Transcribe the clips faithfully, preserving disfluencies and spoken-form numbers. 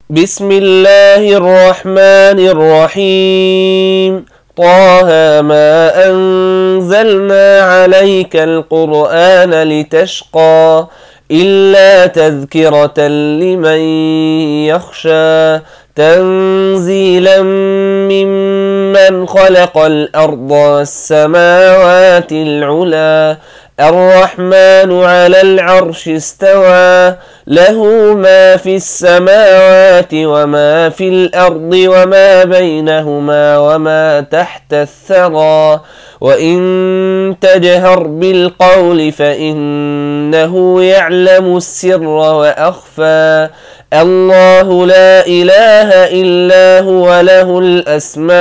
بسم الله الرحمن الرحيم. طه ما أنزلنا عليك القرآن لتشقى إلا تذكرة لمن يخشى تنزيلا ممن خلق الأرض والسماوات العلى الرحمن على العرش استوى له ما في السماوات وما في الأرض وما بينهما وما تحت الثرى وإن تجهر بالقول فإنه يعلم السر وأخفى الله لا إله إلا هو له الأسماء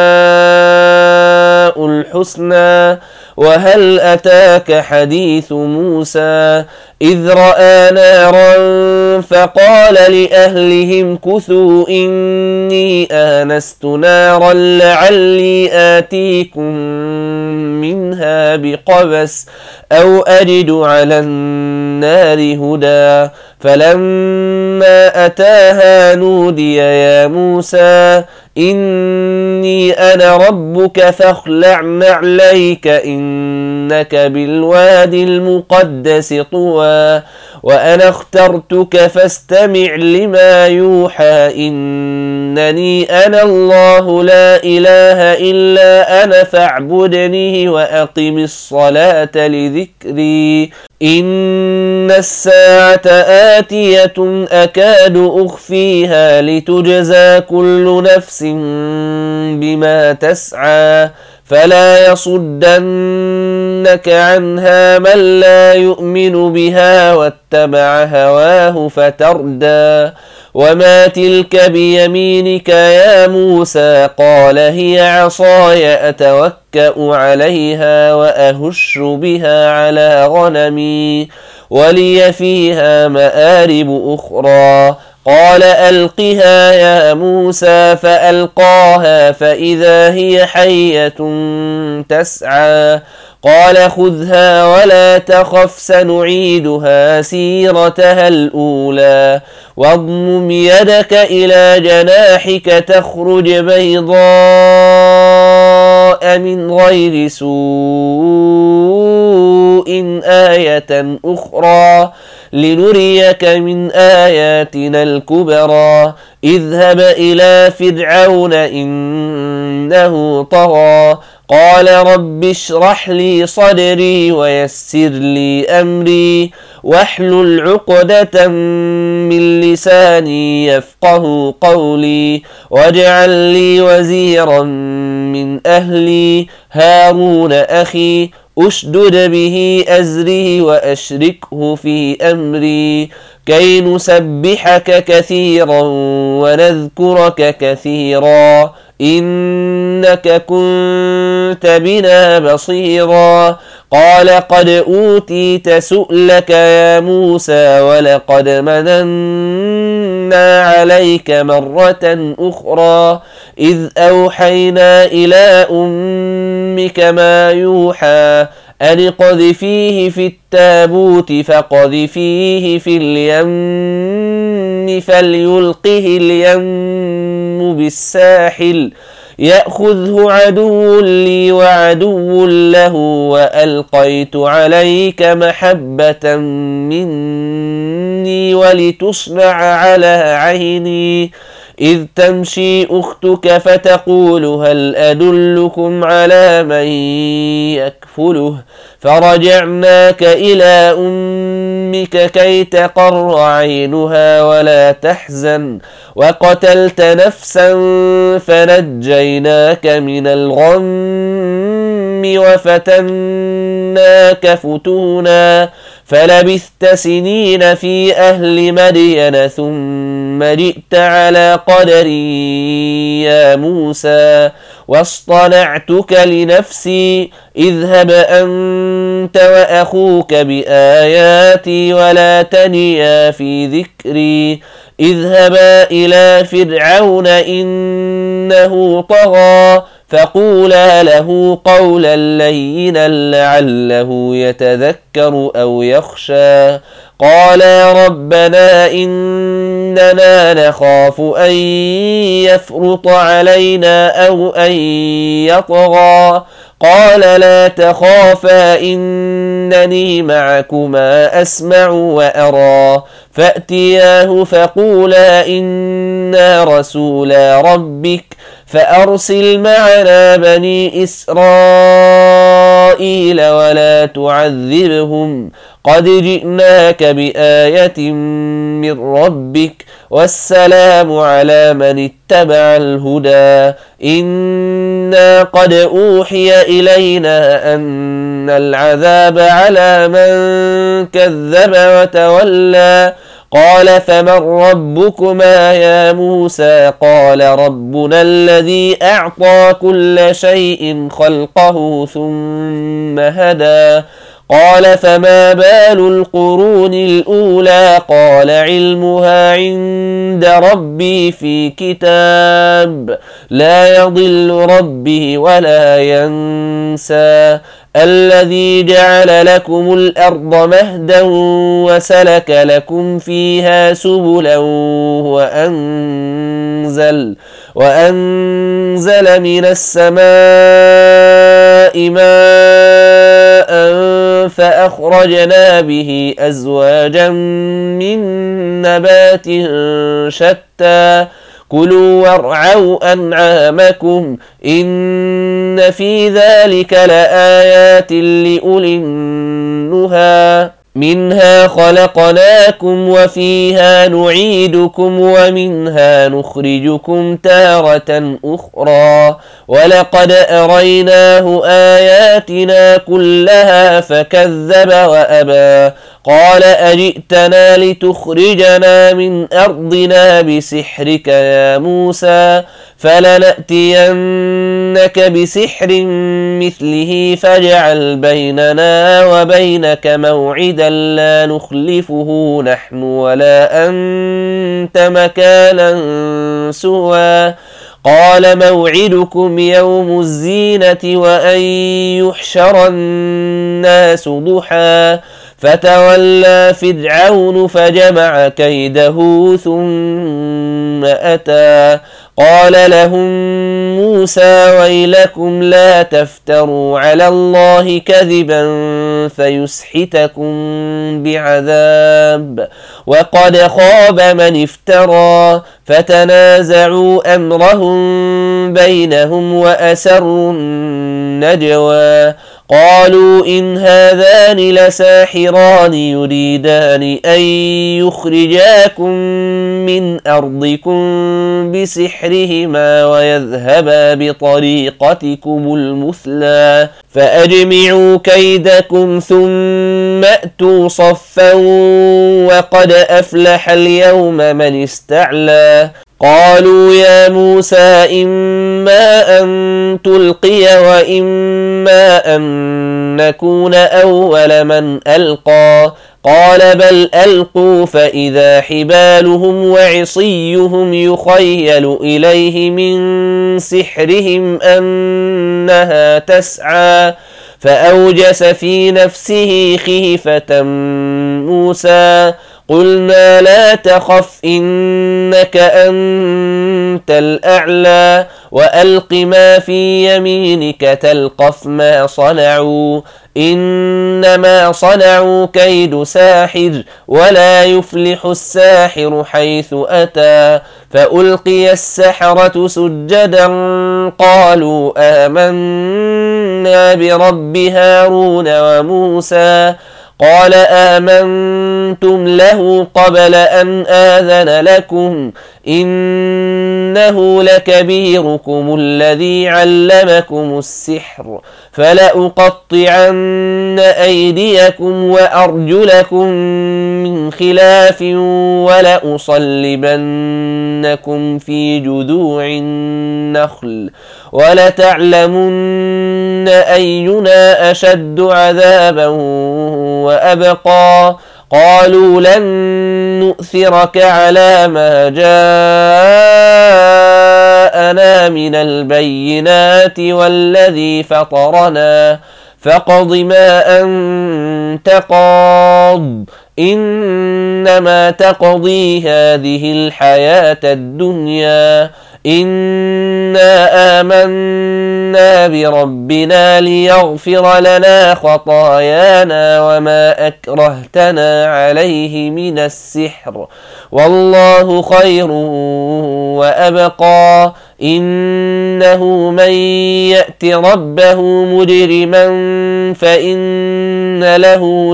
الحسنى وهل أتاك حديث موسى إذ رأى نارا فقال لأهلهم كثوا إني آنست نارا لعلي آتيكم منها بقبس أو أجد على النار هدى فلما أتاها نودي يا موسى إني أنا ربك فاخلع نعليك إنك بالوادي المقدس طوى وأنا اخترتك فاستمع لما يوحى إنني أنا الله لا إله إلا أنا فاعبدني وأقم الصلاة لذكري إن الساعة آتية أكاد أخفيها لتجزى كل نفس بما تسعى فلا يصدنك عنها من لا يؤمن بها واتبع هواه فتردى وما تلك بيمينك يا موسى قال هي عصاي أتوكأ عليها وأهش بها على غنمي ولي فيها مآرب أخرى قال ألقها يا موسى فألقاها فإذا هي حية تسعى قال خذها ولا تخف سنعيدها سيرتها الأولى واضمم يدك إلى جناحك تخرج بيضاء من غير سوء آية أخرى لنريك من آياتنا الكبرى اذهب إلى فرعون إنه طغى قال رب اشرح لي صدري ويسر لي أمري واحلل عقدة من لساني يفقه قولي واجعل لي وزيرا من أهلي هارون أخي أشدد به أزري وأشركه في أمري كي نسبحك كثيرا ونذكرك كثيرا إنك كنت بنا بصيرا قال قد أوتيت سؤلك يا موسى ولقد مننا عليك مرة أخرى إذ أوحينا إلى أمك ما يوحى أن اقذفيه في التابوت فقذفيه في اليم فليلقه اليم بالساحل يأخذه عدو لي وعدو له وألقيت عليك محبة مني ولتصنع على عيني إذ تمشي أختك فتقول هل أدلكم على من يكفله فرجعناك إلى أمك كي تقر عينها ولا تحزن وقتلت نفسا فنجيناك من الغم وفتناك فتونا فلبثت سنين في أهل مدين ثم جئت على قدري يا موسى واصطنعتك لنفسي اذهب أنت وأخوك بآياتي ولا تنيا في ذكري اذهبا إلى فرعون إنه طغى فقولا له قولا لينا لعله يتذكر أو يخشى. قالا ربنا إننا نخاف أن يفرط علينا أو أن يطغى. قال لا تخافا إنني معكما أسمع وأرى. فأتياه فقولا إنا رسولا ربك فأرسل معنا بني إسرائيل ولا تعذبهم قد جئناك بآية من ربك والسلام على من اتبع الهدى. إنا قد أوحي إلينا أن العذاب على من كذب وتولى. قال فمن ربكما يا موسى؟ قال ربنا الذي أعطى كل شيء خلقه ثم هدى. قال فما بال القرون الأولى؟ قال علمها عند ربي في كتاب لا يضل ربي ولا ينسى. الذي جعل لكم الأرض مهدا وسلك لكم فيها سبلا وأنزل, وأنزل من السماء ماء فأخرجنا به أزواجا من نبات شتى. كلوا وارعوا أنعامكم إن في ذلك لآيات لأولي النهى. منها خلقناكم وفيها نعيدكم ومنها نخرجكم تارة أخرى. ولقد أريناه آياتنا كلها فكذب وأبى. قال أجئتنا لتخرجنا من أرضنا بسحرك يا موسى؟ فلنأتينك بسحر مثله فاجعل بيننا وبينك موعدا لا نخلفه نحن ولا أنت مكانا سوى. قال موعدكم يوم الزينة وأن يحشر الناس ضحى. فتولى فرعون فجمع كيده ثم أتى. قال لهم موسى ويلكم لا تفتروا على الله كذبا فيسحتكم بعذاب وقد خاب من افترى. فتنازعوا أمرهم بينهم وأسروا النجوى. قالوا إن هذان لساحران يريدان أن يخرجاكم من أرضكم بسحرهما ويذهبا بطريقتكم المثلى. فأجمعوا كيدكم ثم أتوا صفا وقد أفلح اليوم من استعلى. قالوا يا موسى إما أن تلقي وإما أن نكون أول من ألقى. قال بل ألقوا فإذا حبالهم وعصيهم يخيل إليه من سحرهم أنها تسعى. فأوجس في نفسه خيفة موسى. قلنا لا تخف إنك أنت الأعلى وألق ما في يمينك تلقف ما صنعوا إنما صنعوا كيد ساحر ولا يفلح الساحر حيث أتى. فألقي السحرة سجدا قالوا آمنا برب هارون وموسى. قال آمنتم له قبل أن آذن لكم إنه لكبيركم الذي علمكم السحر فلأقطعن أيديكم وأرجلكم من خلاف ولأصلبنكم في جذوع النخل ولتعلمن أينا أشد عذابا وأبقى. قالوا لن نؤثرك على ما جاءنا جاءنا من البينات والذي فطرنا فاقض ما أنت قاض إنما تقضي هذه الحياة الدنيا إنا آمنا بربنا ليغفر لنا خطايانا وما أكرهتنا عليه من السحر والله خير وأبقى إنه من يأت ربه مجرما فإن له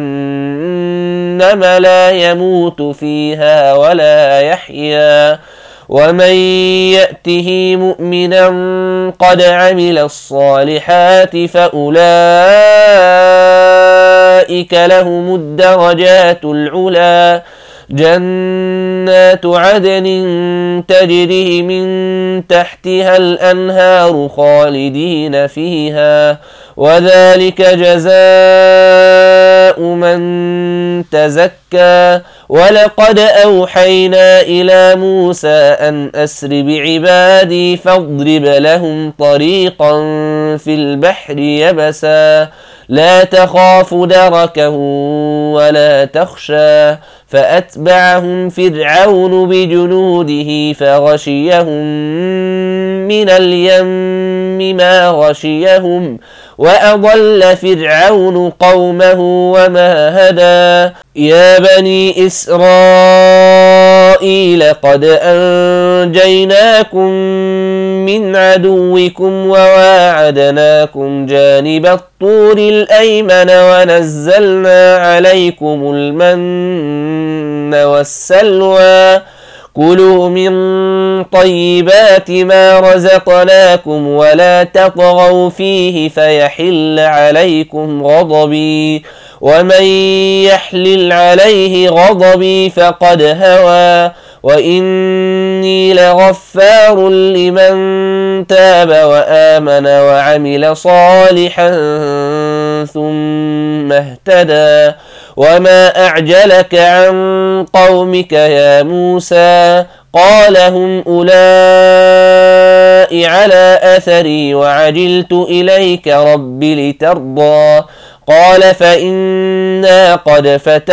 جهنم لا يموت فيها ولا يحيا ومن يأته مؤمنا قد عمل الصالحات فأولئك لهم الدرجات العلى جنات عدن تجري من تحتها الأنهار خالدين فيها وذلك جزاء من تزكى ولقد أوحينا إلى موسى أن أسر بعبادي فاضرب لهم طريقا في البحر يبسا لا تخاف دركا ولا تخشى فأتبعهم فرعون بجنوده فغشيهم من اليم ما غشيهم وأضل فرعون قومه وما هدى يا بني إسرائيل قد أنجيناكم من عدوكم وواعدناكم جانب الطور الأيمن ونزلنا عليكم المن والسلوى كلوا من طيبات ما رزقناكم ولا تطغوا فيه فيحل عليكم غضبي ومن يحلل عليه غضبي فقد هوى وإني لغفار لمن تاب وآمن وعمل صالحا ثم اهتدى وما أعجلك عن قومك يا موسى قال هم أولئك على أثري وعجلت إليك رب لترضى قال فإنا قد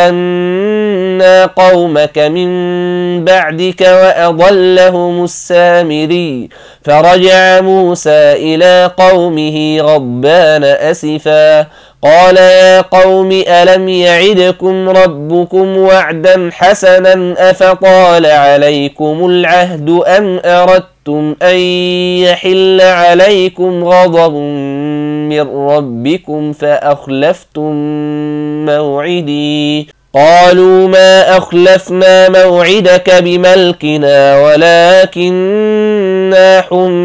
فتنا قومك من بعدك وأضلهم السامري فرجع موسى إلى قومه غضبان أسفا قال يا قوم ألم يعدكم ربكم وعدا حسنا أفطال عليكم العهد أم أردتم أن يحل عليكم غضب من ربكم فأخلفتم موعدي قالوا ما أخلفنا موعدك بملكنا ولكننا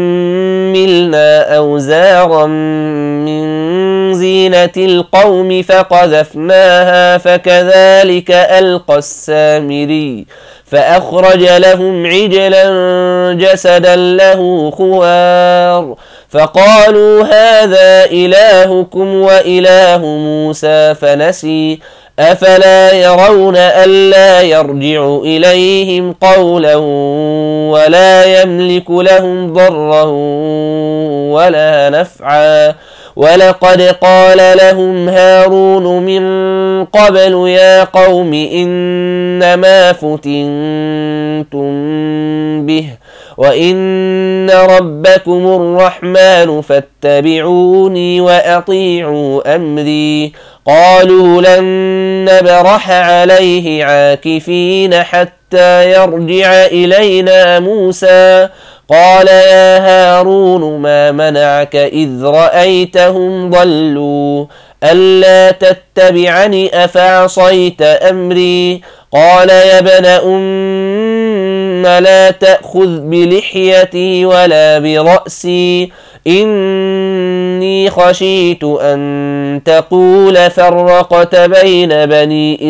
حملنا أوزارا من زينة القوم فقذفناها فكذلك ألقى السامري فأخرج لهم عجلا جسدا له خوار فقالوا هذا إلهكم وإله موسى فنسي أفلا يرون ألا يرجع إليهم قولا ولا يملك لهم ضرا ولا نفعا ولقد قال لهم هارون من قبل يا قوم إنما فتنتم به وإن ربكم الرحمن فاتبعوني وأطيعوا أمري قالوا لن نبرح عليه عاكفين حتى يرجع إلينا موسى قال يا هارون ما منعك إذ رأيتهم ضلوا ألا تتبعني أفعصيت أمري قال يا ابن أم لا تأخذ بلحيتي ولا برأسي إني خشيت أن تقول فرقت بين بني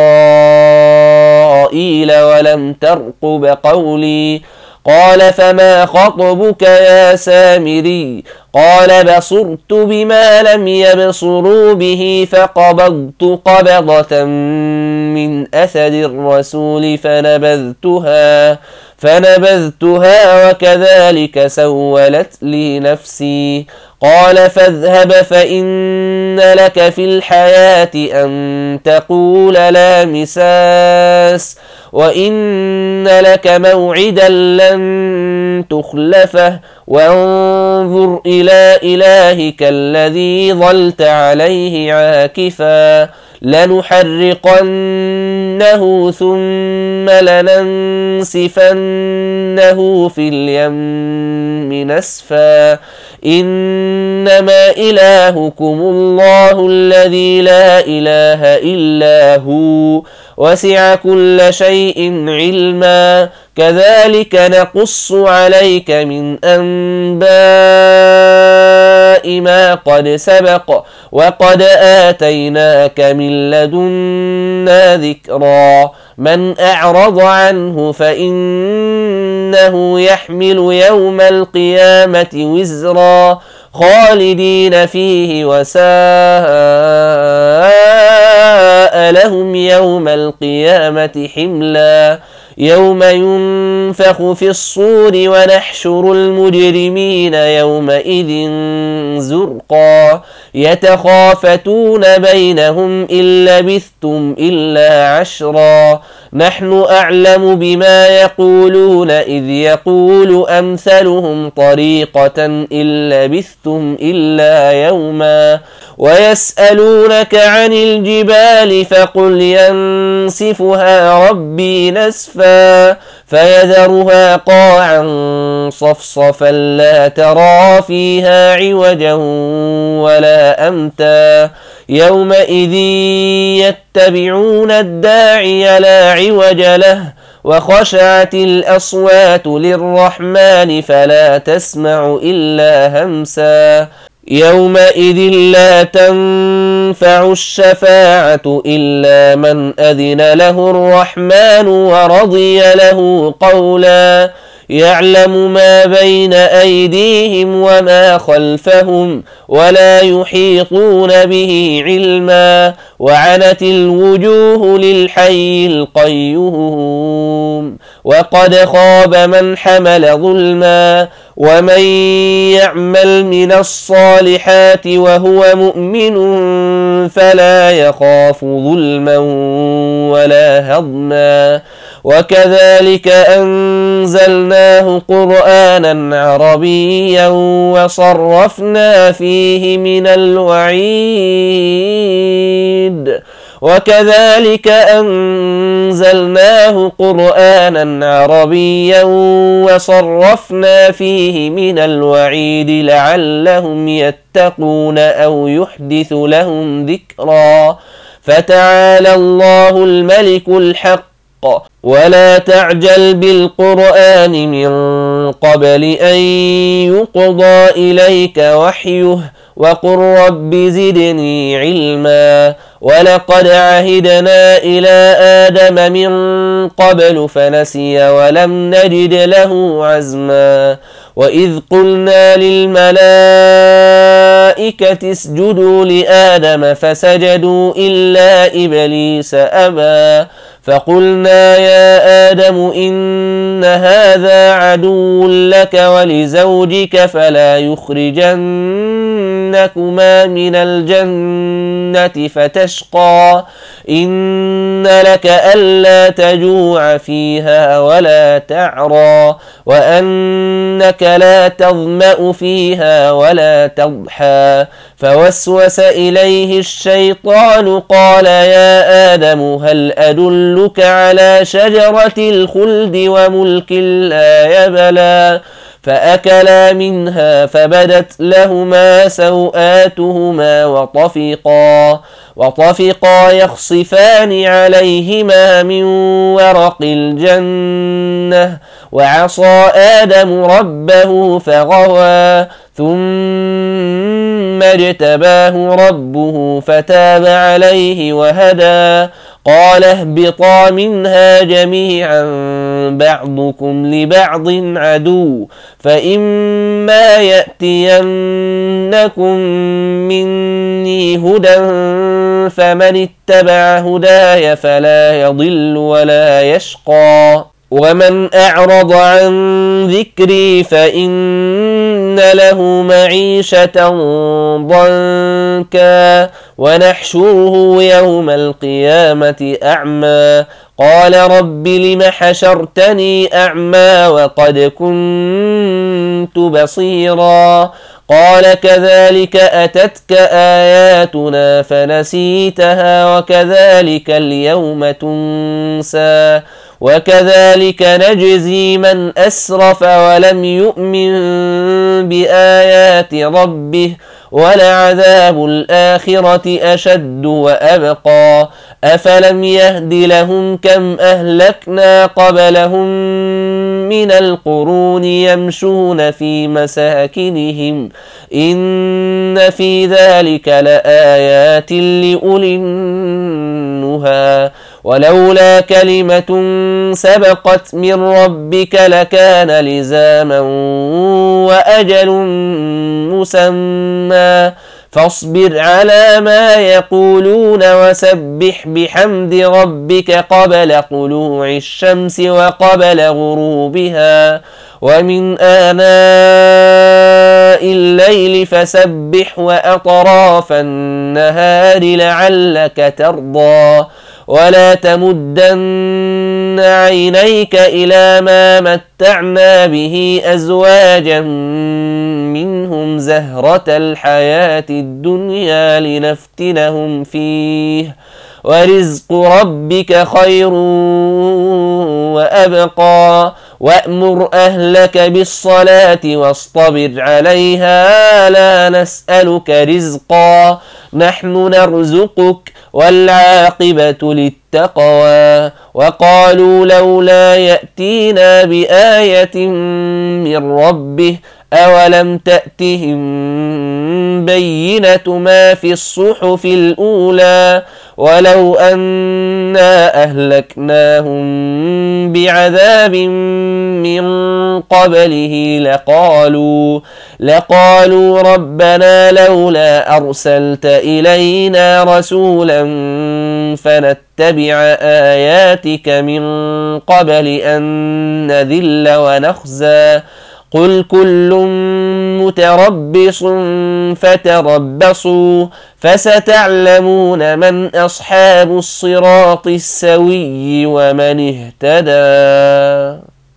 إسرائيل ولم ترقب قولي قال فما خطبك يا سامري قال بصرت بما لم يبصروا به فقبضت قبضة من أثر الرسول فنبذتها فنبذتها وكذلك سولت لي نفسي. قال فاذهب فإن لك في الحياة أن تقول لا مساس وإن لك موعدا لن تخلفه وانظر إلى إلهك الذي ظلت عليه عاكفا لنحرقنه ثم لننسفنه في اليم نسفا إنما إلهكم الله الذي لا إله إلا هو وسع كل شيء علما كذلك نقص عليك من أنباء ما قد سبق وقد آتيناك من لدنا ذكرا من أعرض عنه فإنه يحمل يوم القيامة وزرا خالدين فيه وساء لهم يوم القيامة حملا يوم ينفخ في الصور ونحشر المجرمين يومئذ زرقا يتخافتون بينهم إن لبثتم إلا عشرا نحن أعلم بما يقولون إذ يقول أمثلهم طريقة إن لبثتم إلا يوما ويسألونك عن الجبال فقل ينسفها ربي نسفا فيذرها قاعا صفصفا لا ترى فيها عوجا ولا أمتا يومئذ يتبعون الداعي لا عوج له وخشعت الأصوات للرحمن فلا تسمع إلا همسا يومئذ لا تنفع الشفاعة إلا من أذن له الرحمن ورضي له قولا يعلم ما بين أيديهم وما خلفهم ولا يحيطون به علما وعنت الوجوه للحي القيوم وقد خاب من حمل ظلما ومن يعمل من الصالحات وهو مؤمن فلا يخاف ظلما ولا هضما وكذلك أنزلناه قرآنا عربيا وصرفنا فيه من الوعيد وكذلك أنزلناه قرآنا عربيا وصرفنا فيه من الوعيد لعلهم يتقون أو يحدث لهم ذكرا فتعالى الله الملك الحق ولا تعجل بالقرآن من قبل أن يقضى إليك وحيه وقل رب زدني علما ولقد عهدنا إلى آدم من قبل فنسي ولم نجد له عزما وإذ قلنا للملائكة اسجدوا لآدم فسجدوا إلا إبليس أبى فقلنا يا آدم إن هذا عدو لك ولزوجك فلا يخرجنكما من الجنة فتشقى إن لك ألا تجوع فيها ولا تعرى وأنك لا تظمأ فيها ولا تضحى فوسوس إليه الشيطان قال يا آدم هل أدلك على شجرة الخلد وملك لا يبلى فأكلا منها فبدت لهما سوآتهما وطفقا وطفقا يخصفان عليهما من ورق الجنة وعصى آدم ربه فغوى ثم اجتباه ربه فتاب عليه وهدى قال اهبطا منها جميعا بعضكم لبعض عدو فإما يأتينكم مني هدى فمن اتبع هداي فلا يضل ولا يشقى ومن أعرض عن ذكري فإن له معيشة ضنكا ونحشره يوم القيامة أعمى قال رب لم حشرتني أعمى وقد كنت بصيرا قال كذلك أتتك آياتنا فنسيتها وكذلك اليوم تنسى وكذلك نجزي من أسرف ولم يؤمن بآيات ربه ولعذاب الآخرة أشد وأبقى أفلم يهد لهم كم أهلكنا قبلهم من القرون يمشون في مساكنهم إن في ذلك لآيات لأولي النهى ولولا كلمة سبقت من ربك لكان لزاما وأجل مسمى فاصبر على ما يقولون وسبح بحمد ربك قبل طلوع الشمس وقبل غروبها ومن آناء الليل فسبح وأطراف النهار لعلك ترضى ولا تمدن عينيك إلى ما متعنا به أزواجا منهم زهرة الحياة الدنيا لنفتنهم فيه ورزق ربك خير وأبقى وأمر أهلك بالصلاة واصطبر عليها لا نسألك رزقا نحن نرزقك والعاقبة للتقوى وقالوا لولا يأتينا بآية من ربه أولم تأتهم بينة ما في الصحف الأولى ولو أنا أهلكناهم بعذاب من قبله لقالوا لقالوا ربنا لولا أرسلت إلينا رسولا فنتبع آياتك من قبل أن نذل ونخزى قل كل متربص فتربصوا فستعلمون من أصحاب الصراط السوي ومن اهتدى.